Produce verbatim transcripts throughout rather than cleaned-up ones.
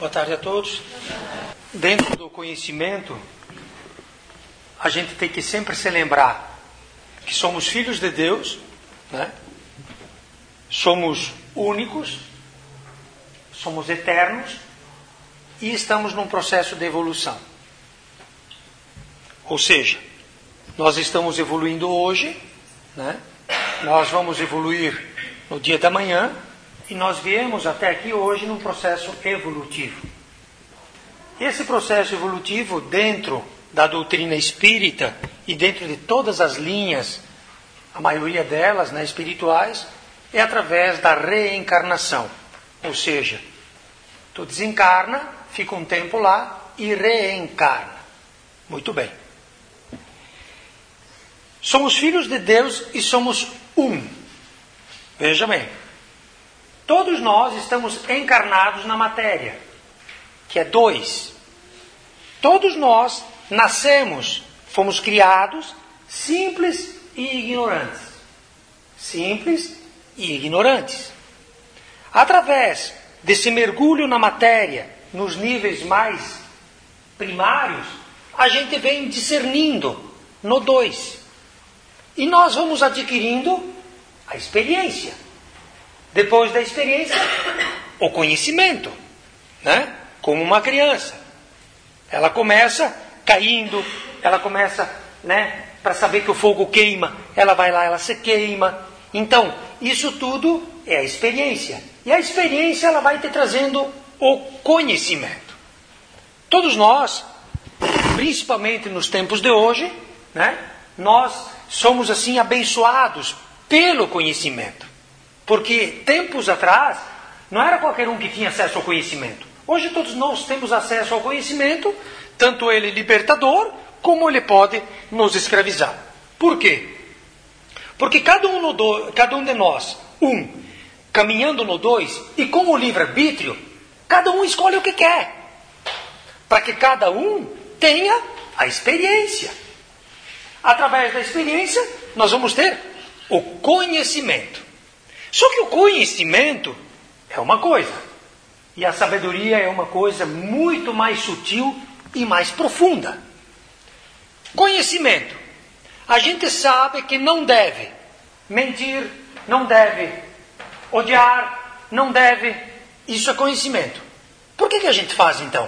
Boa tarde a todos. Dentro do conhecimento, a gente tem que sempre se lembrar que somos filhos de Deus, né? Somos únicos, somos eternos e estamos num processo de evolução. Ou seja, nós estamos evoluindo hoje, né? Nós vamos evoluir no dia da manhã e nós viemos até aqui hoje num processo evolutivo. Esse processo evolutivo, dentro da doutrina espírita e dentro de todas as linhas, a maioria delas, né, espirituais, é através da reencarnação. Ou seja, tu desencarna, fica um tempo lá e reencarna. Muito bem. Somos filhos de Deus e somos um. Veja bem. Todos nós estamos encarnados na matéria, que é dois. Todos nós nascemos, fomos criados simples e ignorantes. Simples e ignorantes. Através desse mergulho na matéria, nos níveis mais primários, a gente vem discernindo no dois. E nós vamos adquirindo a experiência. Depois da experiência, o conhecimento, né? Como uma criança. Ela começa caindo, ela começa, né? Para saber que o fogo queima, ela vai lá, ela se queima. Então, isso tudo é a experiência. E a experiência, ela vai te trazendo o conhecimento. Todos nós, principalmente nos tempos de hoje, né? Nós somos assim abençoados pelo conhecimento. Porque tempos atrás, não era qualquer um que tinha acesso ao conhecimento. Hoje todos nós temos acesso ao conhecimento, tanto ele libertador, como ele pode nos escravizar. Por quê? Porque cada um, no do, cada um de nós, um, caminhando no dois, e com o livre-arbítrio, cada um escolhe o que quer. Para que cada um tenha a experiência. Através da experiência, nós vamos ter o conhecimento. Só que o conhecimento é uma coisa. E a sabedoria é uma coisa muito mais sutil e mais profunda. Conhecimento. A gente sabe que não deve mentir, não deve odiar, não deve... Isso é conhecimento. Por que que a gente faz então?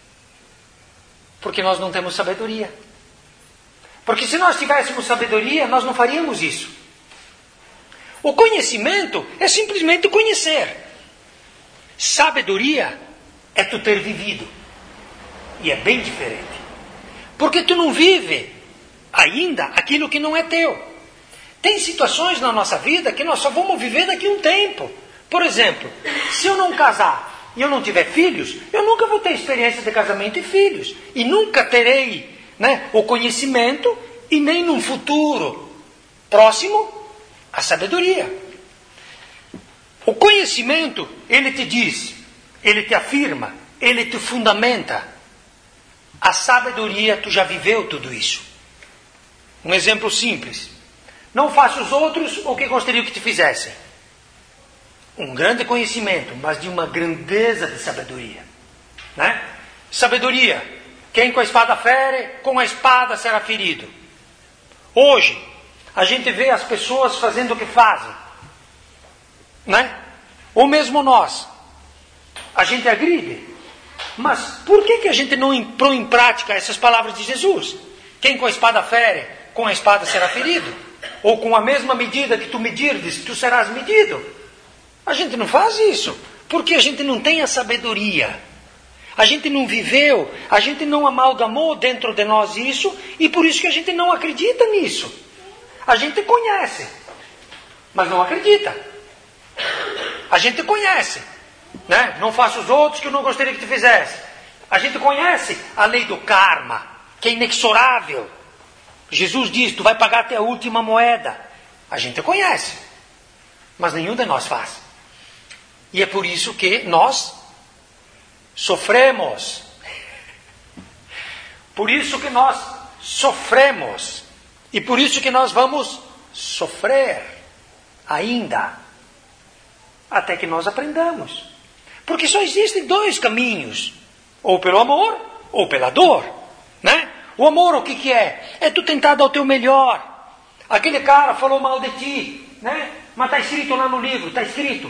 Porque nós não temos sabedoria. Porque se nós tivéssemos sabedoria, nós não faríamos isso. O conhecimento é simplesmente conhecer. Sabedoria é tu ter vivido. E é bem diferente. Porque tu não vive ainda aquilo que não é teu. Tem situações na nossa vida que nós só vamos viver daqui a um tempo. Por exemplo, se eu não casar e eu não tiver filhos, eu nunca vou ter experiência de casamento e filhos. E nunca terei, né, o conhecimento e nem num futuro próximo a sabedoria. O conhecimento, ele te diz, ele te afirma, ele te fundamenta. A sabedoria, tu já viveu tudo isso. Um exemplo simples. Não faça os outros o que gostariam que te fizessem. Um grande conhecimento, mas de uma grandeza de sabedoria. Né? Sabedoria. Quem com a espada fere, com a espada será ferido. Hoje, a gente vê as pessoas fazendo o que fazem. Né? Ou mesmo nós. A gente agride. Mas por que que a gente não põe em prática essas palavras de Jesus? Quem com a espada fere, com a espada será ferido. Ou com a mesma medida que tu medirdes, tu serás medido. A gente não faz isso. Porque a gente não tem a sabedoria. A gente não viveu, a gente não amalgamou dentro de nós isso, e por isso que a gente não acredita nisso. A gente conhece, mas não acredita. A gente conhece, né? Não faça os outros que eu não gostaria que te fizesse. A gente conhece a lei do karma, que é inexorável. Jesus diz, tu vai pagar até a última moeda. A gente conhece, mas nenhum de nós faz. E é por isso que nós sofremos. Por isso que nós sofremos. E por isso que nós vamos sofrer ainda. Até que nós aprendamos. Porque só existem dois caminhos. Ou pelo amor, ou pela dor. Né? O amor o que, que é? É tu tentar dar o teu melhor. Aquele cara falou mal de ti. Né? Mas está escrito lá no livro, está escrito.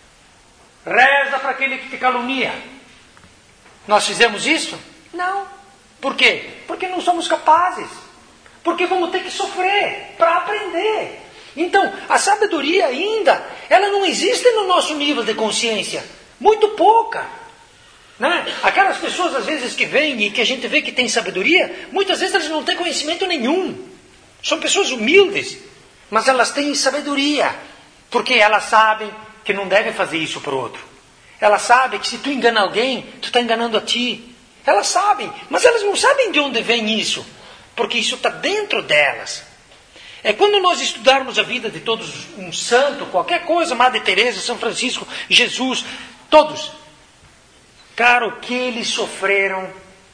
Reza para aquele que te calunia. Nós fizemos isso? Não. Por quê? Porque não somos capazes. Porque vamos ter que sofrer para aprender. Então, a sabedoria ainda, ela não existe no nosso nível de consciência. Muito pouca. Né? Aquelas pessoas, às vezes, que vêm e que a gente vê que tem sabedoria, muitas vezes elas não têm conhecimento nenhum. São pessoas humildes, mas elas têm sabedoria. Porque elas sabem que não devem fazer isso para o outro. Elas sabem que se tu engana alguém, tu está enganando a ti. Elas sabem, mas elas não sabem de onde vem isso. Porque isso está dentro delas. É quando nós estudarmos a vida de todos, um santo, qualquer coisa, Madre Teresa, São Francisco, Jesus, todos. Cara, o que eles sofreram,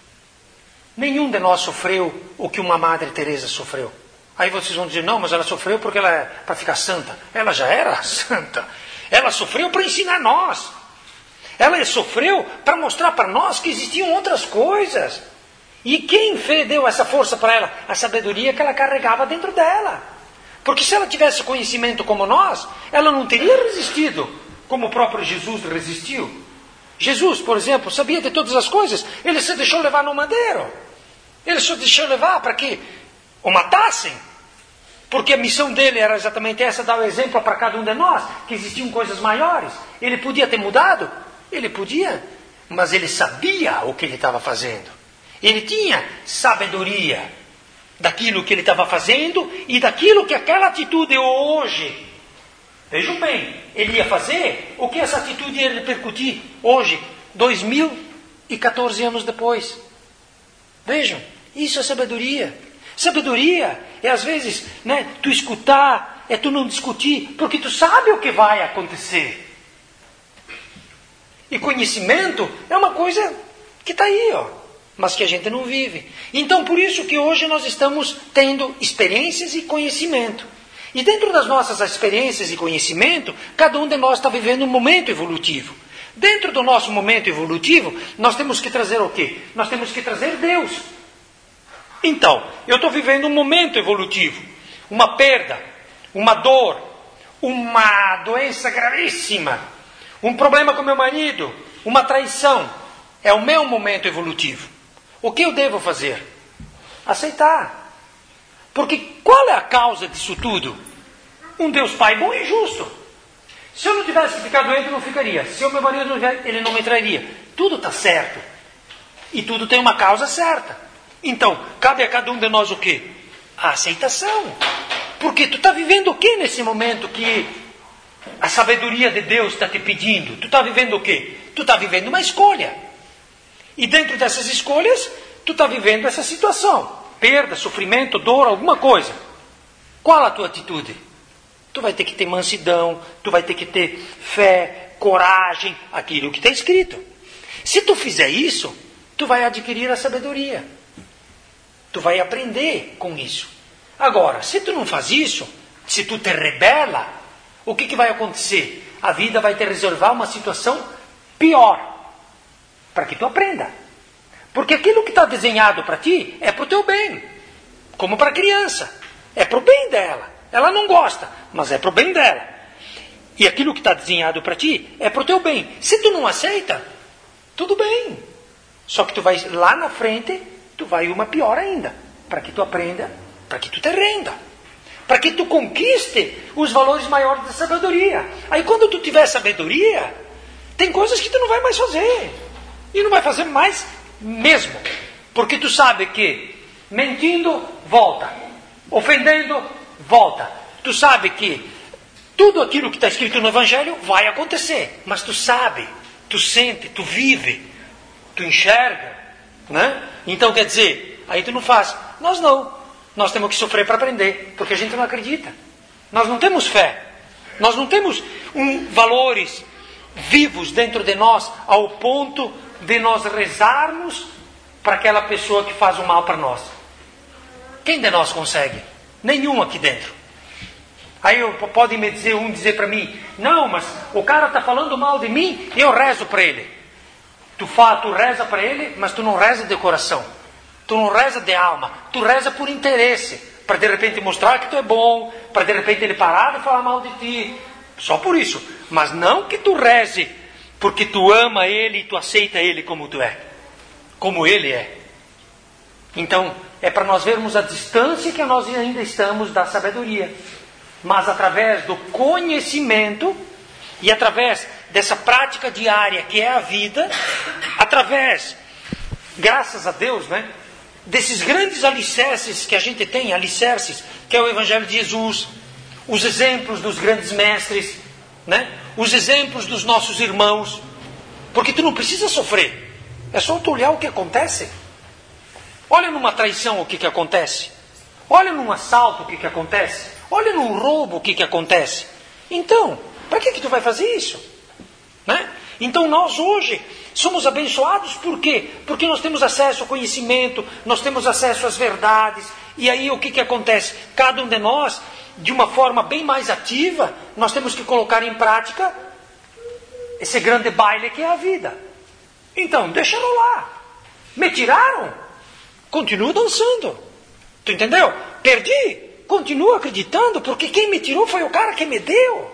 nenhum de nós sofreu o que uma Madre Teresa sofreu. Aí vocês vão dizer, não, mas ela sofreu porque ela é para ficar santa. Ela já era santa. Ela sofreu para ensinar nós. Ela sofreu para mostrar para nós que existiam outras coisas. E quem deu essa força para ela? A sabedoria que ela carregava dentro dela. Porque se ela tivesse conhecimento como nós, ela não teria resistido como o próprio Jesus resistiu. Jesus, por exemplo, sabia de todas as coisas. Ele se deixou levar no madeiro. Ele se deixou levar para que o matassem. Porque a missão dele era exatamente essa, dar o exemplo para cada um de nós, que existiam coisas maiores. Ele podia ter mudado? Ele podia, mas ele sabia o que ele estava fazendo. Ele tinha sabedoria daquilo que ele estava fazendo e daquilo que aquela atitude hoje, vejam bem, ele ia fazer o que essa atitude ia repercutir hoje, dois mil e quatorze anos depois. Vejam, isso é sabedoria. Sabedoria é às vezes, né, tu escutar, é tu não discutir, porque tu sabe o que vai acontecer. E conhecimento é uma coisa que está aí, ó, mas que a gente não vive. Então, por isso que hoje nós estamos tendo experiências e conhecimento. E dentro das nossas experiências e conhecimento, cada um de nós está vivendo um momento evolutivo. Dentro do nosso momento evolutivo, nós temos que trazer o quê? Nós temos que trazer Deus. Então, eu estou vivendo um momento evolutivo. Uma perda, uma dor, uma doença gravíssima, um problema com meu marido, uma traição. É o meu momento evolutivo. O que eu devo fazer? Aceitar. Porque qual é a causa disso tudo? Um Deus Pai bom e justo. Se eu não tivesse que ficar doente, eu não ficaria. Se o meu marido não tivesse, ele não me trairia. Tudo está certo. E tudo tem uma causa certa. Então, cabe a cada um de nós o quê? A aceitação. Porque tu está vivendo o quê nesse momento que a sabedoria de Deus está te pedindo? Tu está vivendo o quê? Tu está vivendo uma escolha. E dentro dessas escolhas, tu está vivendo essa situação. Perda, sofrimento, dor, alguma coisa. Qual a tua atitude? Tu vai ter que ter mansidão, tu vai ter que ter fé, coragem, aquilo que está escrito. Se tu fizer isso, tu vai adquirir a sabedoria. Tu vai aprender com isso. Agora, se tu não faz isso, se tu te rebela, o que, que vai acontecer? A vida vai te reservar uma situação pior, para que tu aprenda. Porque aquilo que está desenhado para ti é para o teu bem, como para a criança. É para o bem dela. Ela não gosta, mas é para o bem dela. E aquilo que está desenhado para ti é para o teu bem. Se tu não aceita, tudo bem. Só que tu vai lá na frente, tu vai uma pior ainda. Para que tu aprenda, para que tu te renda. Para que tu conquiste os valores maiores da sabedoria. Aí quando tu tiver sabedoria, tem coisas que tu não vai mais fazer. E não vai fazer mais mesmo. Porque tu sabe que mentindo, volta. Ofendendo, volta. Tu sabe que tudo aquilo que está escrito no Evangelho vai acontecer. Mas tu sabe, tu sente, tu vive, tu enxerga. Né? Então quer dizer, aí tu não faz. Nós não. Nós temos que sofrer para aprender. Porque a gente não acredita. Nós não temos fé. Nós não temos um, valores vivos dentro de nós ao ponto de nós rezarmos para aquela pessoa que faz o mal para nós. Quem de nós consegue? Nenhum aqui dentro. Aí eu, pode me dizer, um dizer para mim, não, mas o cara está falando mal de mim e eu rezo para ele. Tu, fala, tu reza para ele, mas tu não reza de coração. Tu não reza de alma. Tu reza por interesse. Para de repente mostrar que tu é bom. Para de repente ele parar de falar mal de ti. Só por isso. Mas não que tu reze porque tu ama ele e tu aceita ele como tu é. Como ele é. Então, é para nós vermos a distância que nós ainda estamos da sabedoria. Mas através do conhecimento e através dessa prática diária que é a vida, através, graças a Deus, né, desses grandes alicerces que a gente tem, alicerces, que é o Evangelho de Jesus, os exemplos dos grandes mestres, né, os exemplos dos nossos irmãos, porque tu não precisa sofrer, é só tu olhar o que acontece. Olha numa traição o que, que acontece, olha num assalto o que, que acontece, olha num roubo o que, que acontece. Então, para que, que tu vai fazer isso? Né? Então nós hoje somos abençoados por quê? Porque nós temos acesso ao conhecimento, nós temos acesso às verdades, e aí o que, que acontece? Cada um de nós, de uma forma bem mais ativa, nós temos que colocar em prática esse grande baile que é a vida. Então, deixa rolar. Me tiraram? Continuo dançando. Tu entendeu? Perdi? Continuo acreditando, porque quem me tirou foi o cara que me deu.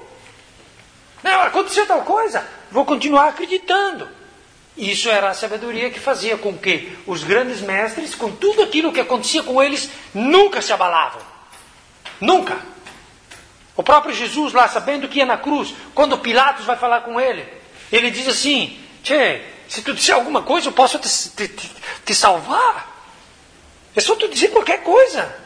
Não, aconteceu tal coisa, vou continuar acreditando. Isso era a sabedoria que fazia com que os grandes mestres, com tudo aquilo que acontecia com eles, nunca se abalavam. Nunca. O próprio Jesus lá, sabendo que ia na cruz, quando Pilatos vai falar com ele, ele diz assim, tchê, se tu disser alguma coisa, eu posso te, te, te, te salvar. É só tu dizer qualquer coisa.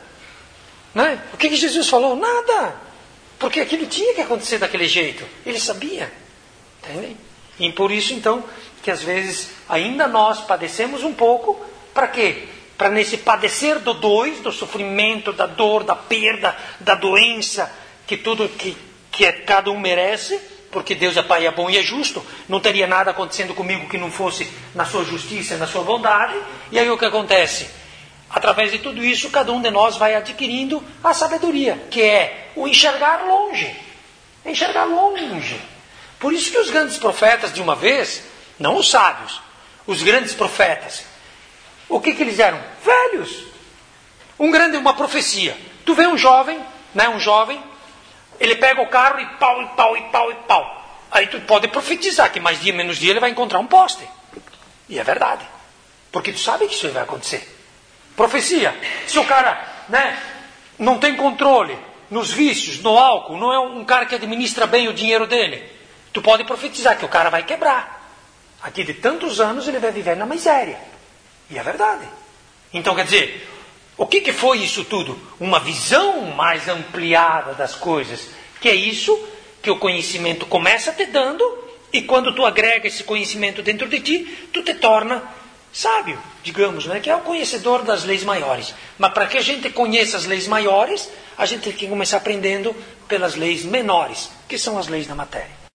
Né? O que, que Jesus falou? Nada. Porque aquilo tinha que acontecer daquele jeito. Ele sabia. Entendem? E por isso, então, que às vezes ainda nós padecemos um pouco. Para quê? Para nesse padecer do dois, do sofrimento, da dor, da perda, da doença, que tudo que, que é, cada um merece, porque Deus é Pai, é bom e é justo. Não teria nada acontecendo comigo que não fosse na sua justiça e na sua bondade. E aí o que acontece? Através de tudo isso, cada um de nós vai adquirindo a sabedoria, que é o enxergar longe. Enxergar longe. Por isso que os grandes profetas, de uma vez, não os sábios, os grandes profetas, o que, que eles eram? Velhos. Um grande, uma profecia. Tu vê um jovem, né, um jovem, ele pega o carro e pau, e pau, e pau, e pau. Aí tu pode profetizar que mais dia, menos dia, ele vai encontrar um poste. E é verdade. Porque tu sabe que isso vai acontecer. Profecia. Se o cara, né, não tem controle nos vícios, no álcool, não é um cara que administra bem o dinheiro dele, tu pode profetizar que o cara vai quebrar. Aqui de tantos anos ele vai viver na miséria. E é verdade. Então quer dizer, o que, que foi isso tudo? Uma visão mais ampliada das coisas. Que é isso que o conhecimento começa te dando, e quando tu agrega esse conhecimento dentro de ti, tu te torna sábio, digamos, né? Que é o conhecedor das leis maiores. Mas para que a gente conheça as leis maiores, a gente tem que começar aprendendo pelas leis menores, que são as leis da matéria.